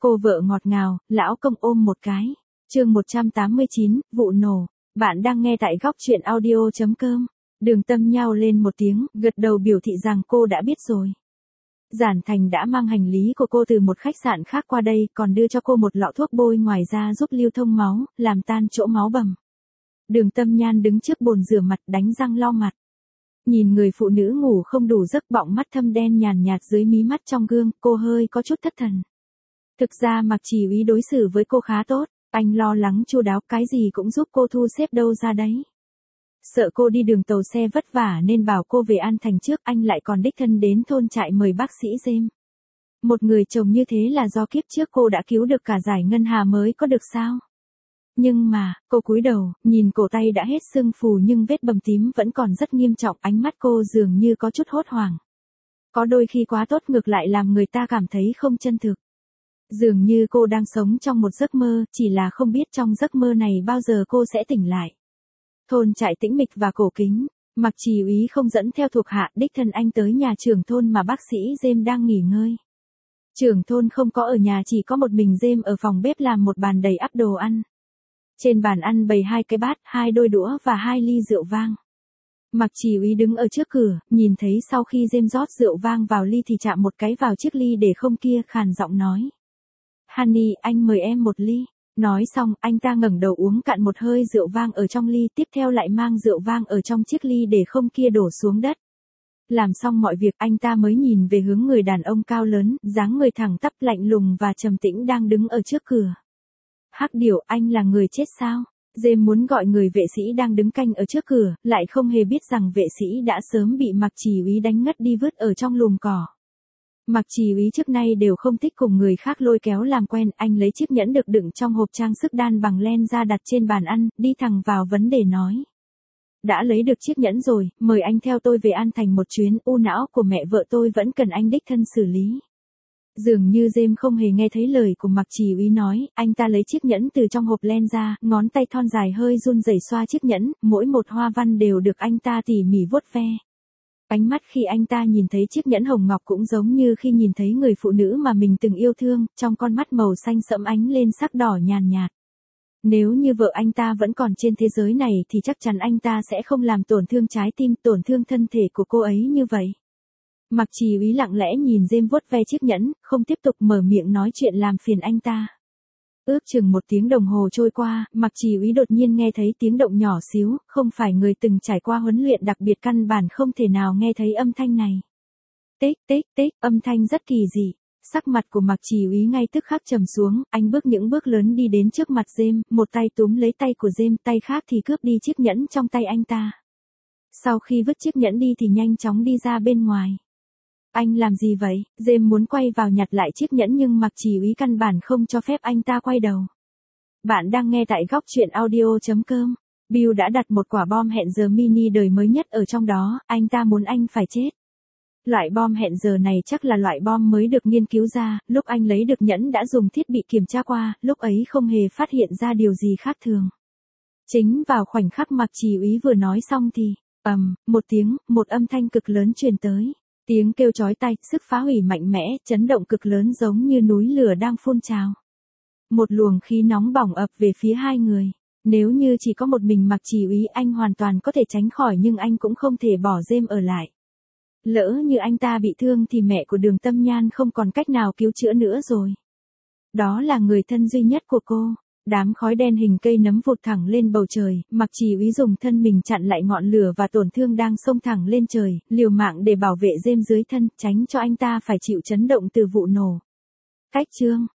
Cô vợ ngọt ngào, lão công ôm một cái. Chương 189, vụ nổ. Bạn đang nghe tại góc truyện audio.com. Đường Tâm nhao lên một tiếng, gật đầu biểu thị rằng cô đã biết rồi. Giản Thành đã mang hành lý của cô từ một khách sạn khác qua đây, còn đưa cho cô một lọ thuốc bôi ngoài ra giúp lưu thông máu, làm tan chỗ máu bầm. Đường Tâm Nhan đứng trước bồn rửa mặt đánh răng lau mặt. Nhìn người phụ nữ ngủ không đủ giấc, bọng mắt thâm đen nhàn nhạt dưới mí mắt trong gương, cô hơi có chút thất thần. Thực ra Mạc Chỉ Úy đối xử với cô khá tốt, anh lo lắng chu đáo, cái gì cũng giúp cô thu xếp đâu ra đấy. Sợ cô đi đường tàu xe vất vả nên bảo cô về An Thành trước, anh lại còn đích thân đến thôn trại mời bác sĩ James. Một người chồng như thế là do kiếp trước cô đã cứu được cả giải ngân hà mới có được sao? Nhưng mà, cô cúi đầu, nhìn cổ tay đã hết sưng phù nhưng vết bầm tím vẫn còn rất nghiêm trọng, ánh mắt cô dường như có chút hốt hoảng. Có đôi khi quá tốt ngược lại làm người ta cảm thấy không chân thực. Dường như cô đang sống trong một giấc mơ, chỉ là không biết trong giấc mơ này bao giờ cô sẽ tỉnh lại. Thôn trại tĩnh mịch và cổ kính, Mạc Chỉ Úy không dẫn theo thuộc hạ, đích thân anh tới nhà trưởng thôn mà bác sĩ James đang nghỉ ngơi. Trưởng thôn không có ở nhà, chỉ có một mình James ở phòng bếp làm một bàn đầy ắp đồ ăn. Trên bàn ăn bày 2 cái bát, 2 đôi đũa và 2 ly rượu vang. Mạc Chỉ Úy đứng ở trước cửa, nhìn thấy sau khi James rót rượu vang vào ly thì chạm một cái vào chiếc ly để không kia, khàn giọng nói. Honey, anh mời em một ly. Nói xong, anh ta ngẩng đầu uống cạn một hơi rượu vang ở trong ly, tiếp theo lại mang rượu vang ở trong chiếc ly để không kia đổ xuống đất. Làm xong mọi việc, anh ta mới nhìn về hướng người đàn ông cao lớn, dáng người thẳng tắp, lạnh lùng và trầm tĩnh đang đứng ở trước cửa. Hắc Điểu, anh là người chết sao? James muốn gọi người vệ sĩ đang đứng canh ở trước cửa, lại không hề biết rằng vệ sĩ đã sớm bị Mạc Chỉ Úy đánh ngất đi vứt ở trong lùm cỏ. Mạc Chỉ Úy trước nay đều không thích cùng người khác lôi kéo làm quen, anh lấy chiếc nhẫn được đựng trong hộp trang sức đan bằng len ra đặt trên bàn ăn, đi thẳng vào vấn đề nói. Đã lấy được chiếc nhẫn rồi, mời anh theo tôi về An Thành một chuyến, u não của mẹ vợ tôi vẫn cần anh đích thân xử lý. Dường như James không hề nghe thấy lời của Mạc Chỉ Úy nói, anh ta lấy chiếc nhẫn từ trong hộp len ra, ngón tay thon dài hơi run rẩy xoa chiếc nhẫn, mỗi một hoa văn đều được anh ta tỉ mỉ vuốt ve. Ánh mắt khi anh ta nhìn thấy chiếc nhẫn hồng ngọc cũng giống như khi nhìn thấy người phụ nữ mà mình từng yêu thương, trong con mắt màu xanh sẫm ánh lên sắc đỏ nhàn nhạt. Nếu như vợ anh ta vẫn còn trên thế giới này thì chắc chắn anh ta sẽ không làm tổn thương trái tim, tổn thương thân thể của cô ấy như vậy. Mạc Chỉ Úy lặng lẽ nhìn James vuốt ve chiếc nhẫn, không tiếp tục mở miệng nói chuyện làm phiền anh ta. Ước chừng 1 tiếng đồng hồ trôi qua, Mạc Chỉ Úy đột nhiên nghe thấy tiếng động nhỏ xíu, không phải người từng trải qua huấn luyện đặc biệt căn bản không thể nào nghe thấy âm thanh này. Tích tích tích, âm thanh rất kỳ dị. Sắc mặt của Mạc Chỉ Úy ngay tức khắc trầm xuống, anh bước những bước lớn đi đến trước mặt James, một tay túm lấy tay của James, tay khác thì cướp đi chiếc nhẫn trong tay anh ta. Sau khi vứt chiếc nhẫn đi thì nhanh chóng đi ra bên ngoài. Anh làm gì vậy? James muốn quay vào nhặt lại chiếc nhẫn nhưng Mạc Chỉ Úy căn bản không cho phép anh ta quay đầu. Bạn đang nghe tại góc truyện audio.com. Bill đã đặt một quả bom hẹn giờ mini đời mới nhất ở trong đó, anh ta muốn anh phải chết. Loại bom hẹn giờ này chắc là loại bom mới được nghiên cứu ra, lúc anh lấy được nhẫn đã dùng thiết bị kiểm tra qua, lúc ấy không hề phát hiện ra điều gì khác thường. Chính vào khoảnh khắc Mạc Chỉ Úy vừa nói xong thì, một tiếng, một âm thanh cực lớn truyền tới. Tiếng kêu chói tai, sức phá hủy mạnh mẽ, chấn động cực lớn giống như núi lửa đang phun trào. Một luồng khí nóng bỏng ập về phía hai người. Nếu như chỉ có một mình Mạc Chỉ Úy anh hoàn toàn có thể tránh khỏi nhưng anh cũng không thể bỏ James ở lại. Lỡ như anh ta bị thương thì mẹ của Đường Tâm Nhan không còn cách nào cứu chữa nữa rồi. Đó là người thân duy nhất của cô. Đám khói đen hình cây nấm vụt thẳng lên bầu trời, Mạc Chỉ Úy dùng thân mình chặn lại ngọn lửa và tổn thương đang xông thẳng lên trời, liều mạng để bảo vệ James dưới thân, tránh cho anh ta phải chịu chấn động từ vụ nổ. Cách chương